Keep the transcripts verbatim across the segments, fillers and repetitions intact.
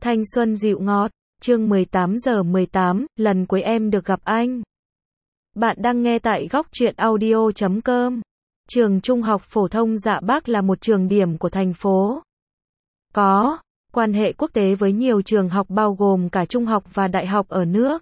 Thanh xuân dịu ngọt, chương mười tám giờ mười tám, lần cuối em được gặp anh. Bạn đang nghe tại góc truyện audio chấm com. Trường Trung học phổ thông Dạ Bác là một trường điểm của thành phố. Có quan hệ quốc tế với nhiều trường học bao gồm cả trung học và đại học ở nước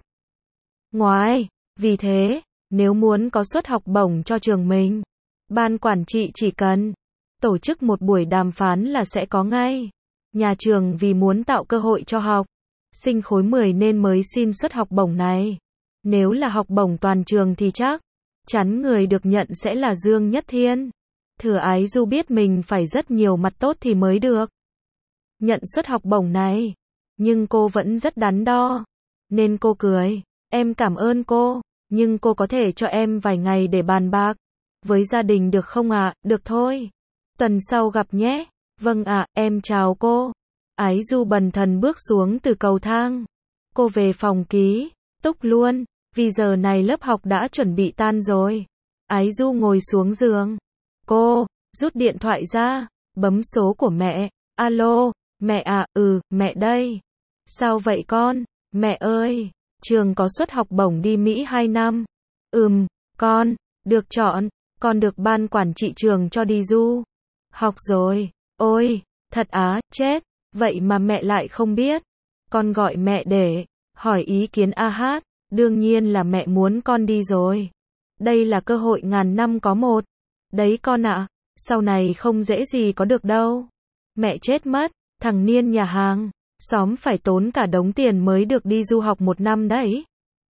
ngoài. Vì thế, nếu muốn có suất học bổng cho trường mình, ban quản trị chỉ cần tổ chức một buổi đàm phán là sẽ có ngay. Nhà trường vì muốn tạo cơ hội cho học sinh khối mười nên mới xin suất học bổng này. Nếu là học bổng toàn trường thì chắc chắn người được nhận sẽ là Dương Nhất Thiên. Thừa Ái Du biết mình phải rất nhiều mặt tốt thì mới được nhận suất học bổng này, nhưng cô vẫn rất đắn đo, nên cô cười, em cảm ơn cô, nhưng cô có thể cho em vài ngày để bàn bạc với gia đình được không ạ? À? Được thôi. Tuần sau gặp nhé. Vâng ạ, à, em chào cô. Ái Du bần thần bước xuống từ cầu thang. Cô về phòng ký túc luôn, vì giờ này lớp học đã chuẩn bị tan rồi. Ái Du ngồi xuống giường. Cô rút điện thoại ra, bấm số của mẹ. Alo, mẹ à, ừ, mẹ đây. Sao vậy con? Mẹ ơi, trường có suất học bổng đi Mỹ hai năm. Ừm, con được chọn, con được ban quản trị trường cho đi du học rồi. Ôi, thật á, chết, vậy mà mẹ lại không biết. Con gọi mẹ để hỏi ý kiến. A hát, đương nhiên là mẹ muốn con đi rồi. Đây là cơ hội ngàn năm có một. Đấy con ạ, sau này không dễ gì có được đâu. Mẹ chết mất, thằng Niên nhà hàng xóm phải tốn cả đống tiền mới được đi du học một năm đấy.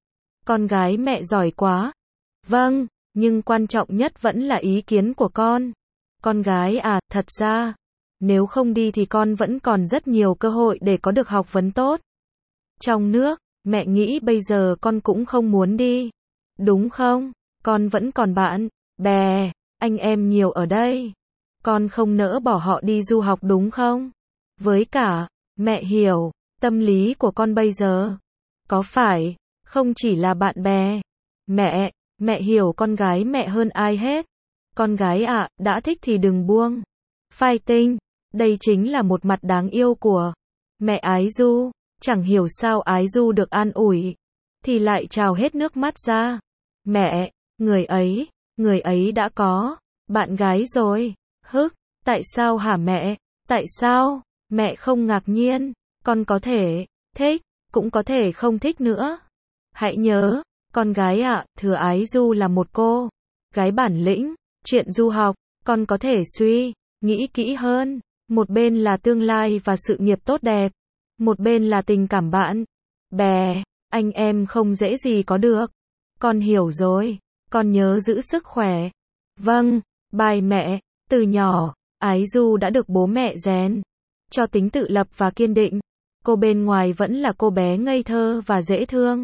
Con gái mẹ giỏi quá. Vâng, nhưng quan trọng nhất vẫn là ý kiến của con. Con gái à, thật ra, nếu không đi thì con vẫn còn rất nhiều cơ hội để có được học vấn tốt trong nước. Mẹ nghĩ bây giờ con cũng không muốn đi, đúng không? Con vẫn còn bạn bè, anh em nhiều ở đây. Con không nỡ bỏ họ đi du học đúng không? Với cả, mẹ hiểu tâm lý của con bây giờ. Có phải không chỉ là bạn bè? Mẹ, mẹ hiểu con gái mẹ hơn ai hết. Con gái ạ, à, đã thích thì đừng buông. Fighting, đây chính là một mặt đáng yêu của mẹ Ái Du. Chẳng hiểu sao Ái Du được an ủi thì lại trào hết nước mắt ra. Mẹ, người ấy, người ấy đã có bạn gái rồi. Hức, tại sao hả mẹ? Tại sao? Mẹ không ngạc nhiên, con có thể thích, cũng có thể không thích nữa. Hãy nhớ, con gái ạ, à, Thừa Ái Du là một cô gái bản lĩnh. Chuyện du học, con có thể suy nghĩ kỹ hơn. Một bên là tương lai và sự nghiệp tốt đẹp, một bên là tình cảm bạn bè, anh em không dễ gì có được. Con hiểu rồi, con nhớ giữ sức khỏe. Vâng, bye mẹ. Từ nhỏ, Ái Du đã được bố mẹ rèn cho tính tự lập và kiên định. Cô bên ngoài vẫn là cô bé ngây thơ và dễ thương.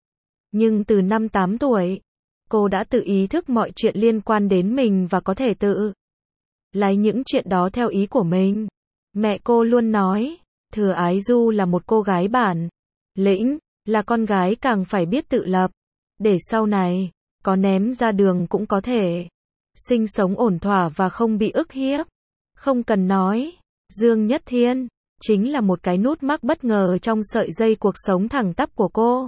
Nhưng từ năm tám tuổi, cô đã tự ý thức mọi chuyện liên quan đến mình và có thể tự lấy những chuyện đó theo ý của mình. Mẹ cô luôn nói, Thừa Ái Du là một cô gái bản lĩnh, là con gái càng phải biết tự lập, để sau này, có ném ra đường cũng có thể sinh sống ổn thỏa và không bị ức hiếp. Không cần nói, Dương Nhất Thiên chính là một cái nút mắc bất ngờ trong sợi dây cuộc sống thẳng tắp của cô.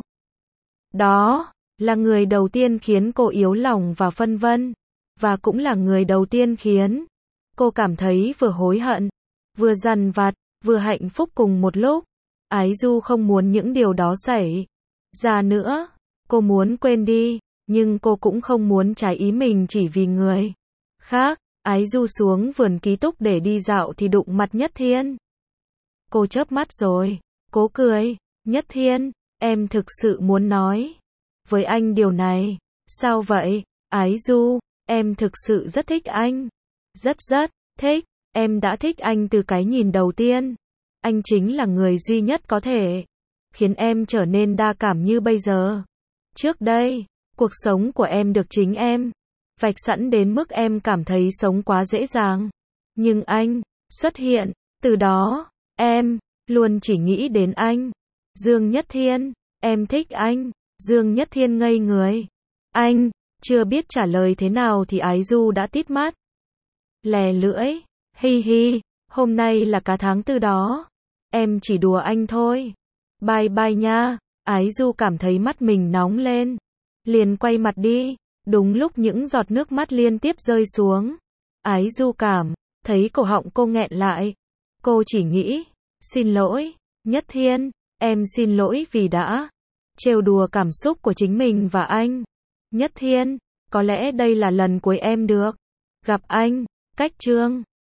Đó là người đầu tiên khiến cô yếu lòng và phân vân, và cũng là người đầu tiên khiến cô cảm thấy vừa hối hận, vừa dằn vặt, vừa hạnh phúc cùng một lúc. Ái Du không muốn những điều đó xảy ra nữa. Cô muốn quên đi, nhưng cô cũng không muốn trái ý mình chỉ vì người khác. Ái Du xuống vườn ký túc để đi dạo thì đụng mặt Nhất Thiên. Cô chớp mắt rồi, cố cười. Nhất Thiên, em thực sự muốn nói với anh điều này. Sao vậy? Ái Du, em thực sự rất thích anh. Rất rất thích. Em đã thích anh từ cái nhìn đầu tiên. Anh chính là người duy nhất có thể khiến em trở nên đa cảm như bây giờ. Trước đây, cuộc sống của em được chính em vạch sẵn đến mức em cảm thấy sống quá dễ dàng. Nhưng anh xuất hiện, từ đó, em luôn chỉ nghĩ đến anh. Dương Nhất Thiên, em thích anh. Dương Nhất Thiên ngây người. Anh chưa biết trả lời thế nào thì Ái Du đã tít mắt, lè lưỡi. Hi hi, hôm nay là cả tháng tư đó. em chỉ đùa anh thôi. Bye bye nha. Ái Du cảm thấy mắt mình nóng lên, liền quay mặt đi. Đúng lúc những giọt nước mắt liên tiếp rơi xuống, Ái Du cảm thấy cổ họng cô nghẹn lại. Cô chỉ nghĩ, xin lỗi, Nhất Thiên, em xin lỗi vì đã trêu đùa cảm xúc của chính mình và anh. Nhất Thiên, có lẽ đây là lần cuối em được gặp anh. Cách chương